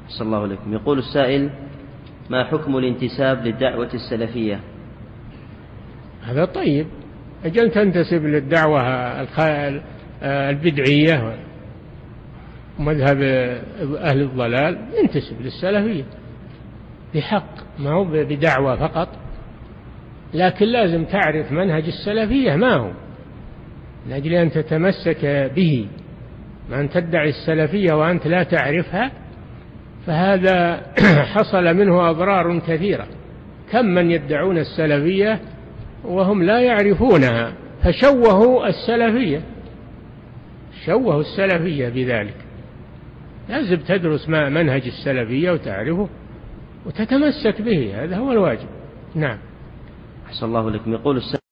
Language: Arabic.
صلى الله عليكم. يقول السائل: ما حكم الانتساب للدعوة السلفية؟ هذا طيب، أجل تنتسب للدعوة البدعية ومذهب أهل الضلال، ينتسب للسلفية بحق، ما هو بدعوة فقط، لكن لازم تعرف منهج السلفية ما هو، لأجل أن تتمسك به. ما أن تدعي السلفية وأنت لا تعرفها فهذا حصل منه أضرار كثيرة. كم من يدعون السلفية وهم لا يعرفونها، فشوهوا السلفية، شوهوا السلفية بذلك. لازم تدرس منهج السلفية وتعرفه وتتمسك به، هذا هو الواجب. نعم. أحسن الله لكم. يقول